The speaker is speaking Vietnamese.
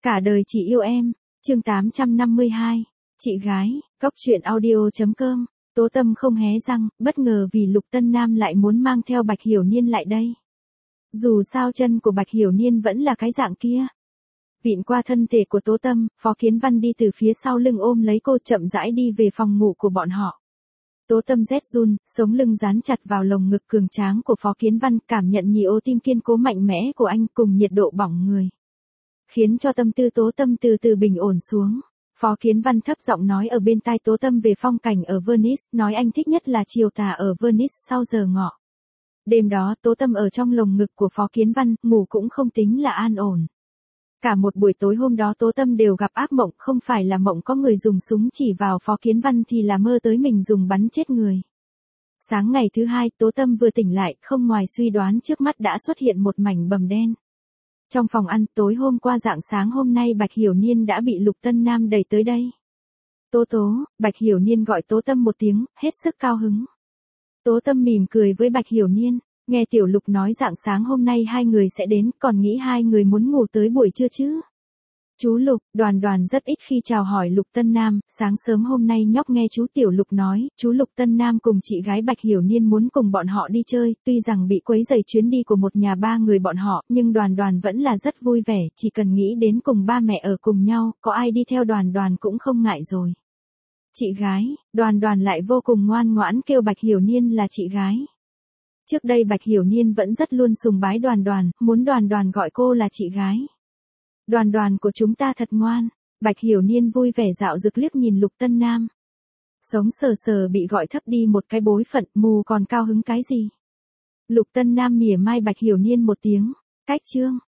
Cả đời chỉ yêu em, chương 852, chị gái, Cóc truyện audio.com, Tố Tâm không hé răng, bất ngờ vì Lục Tân Nam lại muốn mang theo Bạch Hiểu Niên lại đây. Dù sao chân của Bạch Hiểu Niên vẫn là cái dạng kia. Vịn qua thân thể của Tố Tâm, Phó Kiến Văn đi từ phía sau lưng ôm lấy cô chậm rãi đi về phòng ngủ của bọn họ. Tố Tâm rét run, sống lưng dán chặt vào lồng ngực cường tráng của Phó Kiến Văn, cảm nhận nhịp tim kiên cố mạnh mẽ của anh cùng nhiệt độ bỏng người. Khiến cho tâm tư Tố Tâm từ từ bình ổn xuống. Phó Kiến Văn thấp giọng nói ở bên tai Tố Tâm về phong cảnh ở Venice, nói anh thích nhất là chiều tà ở Venice sau giờ ngọ. Đêm đó Tố Tâm ở trong lồng ngực của Phó Kiến Văn, ngủ cũng không tính là an ổn. Cả một buổi tối hôm đó Tố Tâm đều gặp ác mộng, không phải là mộng có người dùng súng chỉ vào Phó Kiến Văn thì là mơ tới mình dùng bắn chết người. Sáng ngày thứ hai, Tố Tâm vừa tỉnh lại, không ngoài suy đoán trước mắt đã xuất hiện một mảnh bầm đen. Trong phòng ăn, tối hôm qua rạng sáng hôm nay Bạch Hiểu Niên đã bị Lục Tân Nam đẩy tới đây. Tố Tố, Bạch Hiểu Niên gọi Tố Tâm một tiếng, hết sức cao hứng. Tố Tâm mỉm cười với Bạch Hiểu Niên, nghe Tiểu Lục nói rạng sáng hôm nay hai người sẽ đến, còn nghĩ hai người muốn ngủ tới buổi trưa chứ. Chú Lục, Đoàn Đoàn rất ít khi chào hỏi Lục Tân Nam, sáng sớm hôm nay nhóc nghe chú Tiểu Lục nói, chú Lục Tân Nam cùng chị gái Bạch Hiểu Niên muốn cùng bọn họ đi chơi, tuy rằng bị quấy rầy chuyến đi của một nhà ba người bọn họ, nhưng Đoàn Đoàn vẫn là rất vui vẻ, chỉ cần nghĩ đến cùng ba mẹ ở cùng nhau, có ai đi theo Đoàn Đoàn cũng không ngại rồi. Chị gái, Đoàn Đoàn lại vô cùng ngoan ngoãn kêu Bạch Hiểu Niên là chị gái. Trước đây Bạch Hiểu Niên vẫn rất luôn sùng bái Đoàn Đoàn, muốn Đoàn Đoàn gọi cô là chị gái. Đoàn Đoàn của chúng ta thật ngoan. Bạch Hiểu Niên vui vẻ dạo dực liếc nhìn Lục Tân Nam. Sống sờ sờ bị gọi thấp đi một cái bối phận, mù còn cao hứng cái gì. Lục Tân Nam mỉa mai Bạch Hiểu Niên một tiếng. Cách chương.